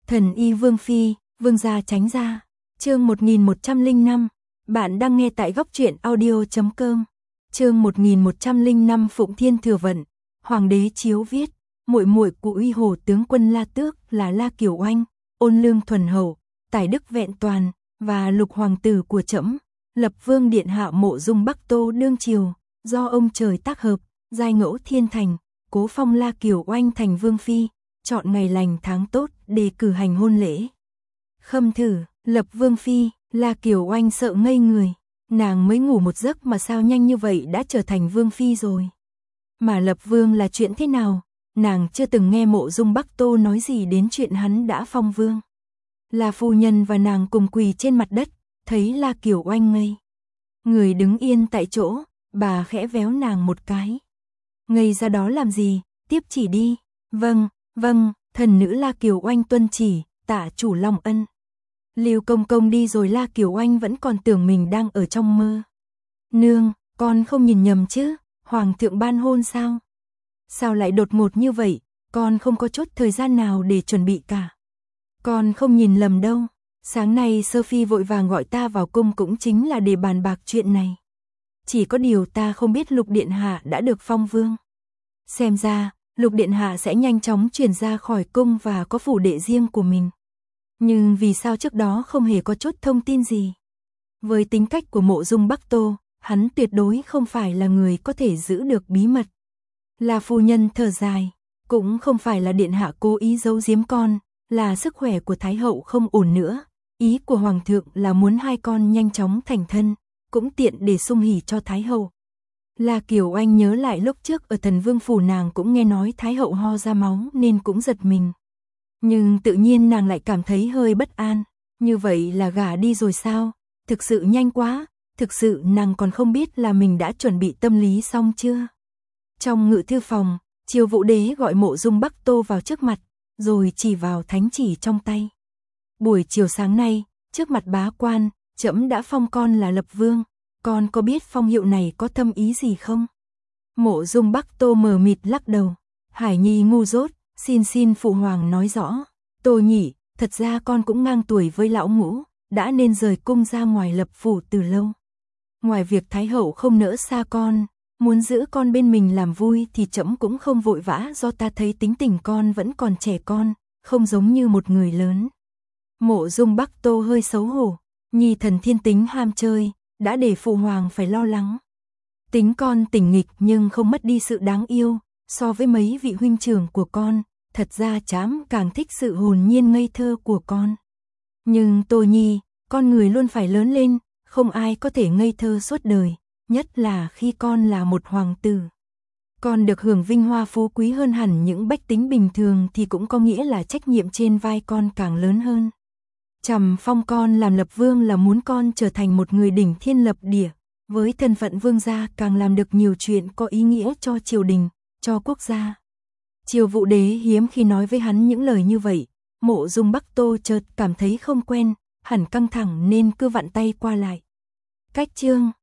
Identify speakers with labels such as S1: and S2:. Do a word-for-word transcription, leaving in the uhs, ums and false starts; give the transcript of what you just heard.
S1: Thần y Vương Phi, Vương gia tránh ra. Chương một nghìn một trăm lẻ năm. Bạn đang nghe tại góc truyện audio chấm com. Chương một nghìn một trăm lẻ năm Phụng Thiên Thừa Vận. Hoàng đế chiếu viết, muội muội của Uy Hồ tướng quân La Tước là La Kiều Oanh, ôn lương thuần hậu, tài đức vẹn toàn, và lục hoàng tử của trẫm, lập vương điện hạ Mộ Dung Bắc Tô đương triều, do ông trời tác hợp, giai ngẫu thiên thành, cố phong La Kiều Oanh thành vương phi, chọn ngày lành tháng tốt để cử hành hôn lễ. Khâm thử, lập vương phi, La Kiều Oanh sợ ngây người, nàng mới ngủ một giấc mà sao nhanh như vậy đã trở thành vương phi rồi. Mà lập vương là chuyện thế nào, nàng chưa từng nghe Mộ Dung Bắc Tô nói gì đến chuyện hắn đã phong vương. La phu nhân và nàng cùng quỳ trên mặt đất, thấy La Kiều Oanh ngây người đứng yên tại chỗ, bà khẽ véo nàng một cái. Ngây ra đó làm gì, tiếp chỉ đi. Vâng, vâng, thần nữ La Kiều Oanh tuân chỉ, tạ chủ long ân. Lưu công công đi rồi La Kiều Oanh vẫn còn tưởng mình đang ở trong mơ. Nương, con không nhìn nhầm chứ, hoàng thượng ban hôn sao? Sao lại đột ngột như vậy, con không có chút thời gian nào để chuẩn bị cả. Con không nhìn lầm đâu, sáng nay Sophie vội vàng gọi ta vào cung cũng chính là để bàn bạc chuyện này. Chỉ có điều ta không biết Lục Điện Hạ đã được phong vương. Xem ra, Lục Điện Hạ sẽ nhanh chóng chuyển ra khỏi cung và có phủ đệ riêng của mình. Nhưng vì sao trước đó không hề có chút thông tin gì? Với tính cách của Mộ Dung Bắc Tô, hắn tuyệt đối không phải là người có thể giữ được bí mật. La phu nhân thở dài, cũng không phải là Điện Hạ cố ý giấu giếm con, là sức khỏe của Thái hậu không ổn nữa. Ý của Hoàng thượng là muốn hai con nhanh chóng thành thân, cũng tiện để sung hỉ cho Thái hậu. La Kiều Oanh nhớ lại lúc trước ở Thần Vương phủ nàng cũng nghe nói Thái hậu ho ra máu nên cũng giật mình. Nhưng tự nhiên nàng lại cảm thấy hơi bất an, như vậy là gả đi rồi sao? Thực sự nhanh quá, thực sự nàng còn không biết là mình đã chuẩn bị tâm lý xong chưa. Trong ngự thư phòng, Triều Vũ Đế gọi Mộ Dung Bắc Tô vào trước mặt, rồi chỉ vào thánh chỉ trong tay. Buổi chiều sáng nay, trước mặt bá quan, trẫm đã phong con là lập vương, con có biết phong hiệu này có thâm ý gì không? Mộ Dung Bắc Tô mờ mịt lắc đầu, Hải Nhi ngu dốt, xin xin phụ hoàng nói rõ. Tô nhỉ, thật ra con cũng ngang tuổi với lão Ngũ, đã nên rời cung ra ngoài lập phủ từ lâu. Ngoài việc Thái hậu không nỡ xa con, muốn giữ con bên mình làm vui thì trẫm cũng không vội vã, do ta thấy tính tình con vẫn còn trẻ con, không giống như một người lớn. Mộ Dung Bắc Tô hơi xấu hổ, nhi thần thiên tính ham chơi, đã để phụ hoàng phải lo lắng. Tính con tỉnh nghịch nhưng không mất đi sự đáng yêu, so với mấy vị huynh trưởng của con, thật ra trẫm càng thích sự hồn nhiên ngây thơ của con. Nhưng Tô nhi, con người luôn phải lớn lên, không ai có thể ngây thơ suốt đời, nhất là khi con là một hoàng tử. Con được hưởng vinh hoa phú quý hơn hẳn những bách tính bình thường thì cũng có nghĩa là trách nhiệm trên vai con càng lớn hơn. Trầm phong con làm lập vương là muốn con trở thành một người đỉnh thiên lập địa, với thân phận vương gia càng làm được nhiều chuyện có ý nghĩa cho triều đình, cho quốc gia. Triều Vũ Đế hiếm khi nói với hắn những lời như vậy, Mộ Dung Bắc Tô chợt cảm thấy không quen, hẳn căng thẳng nên cứ vặn tay qua lại. Cách chương,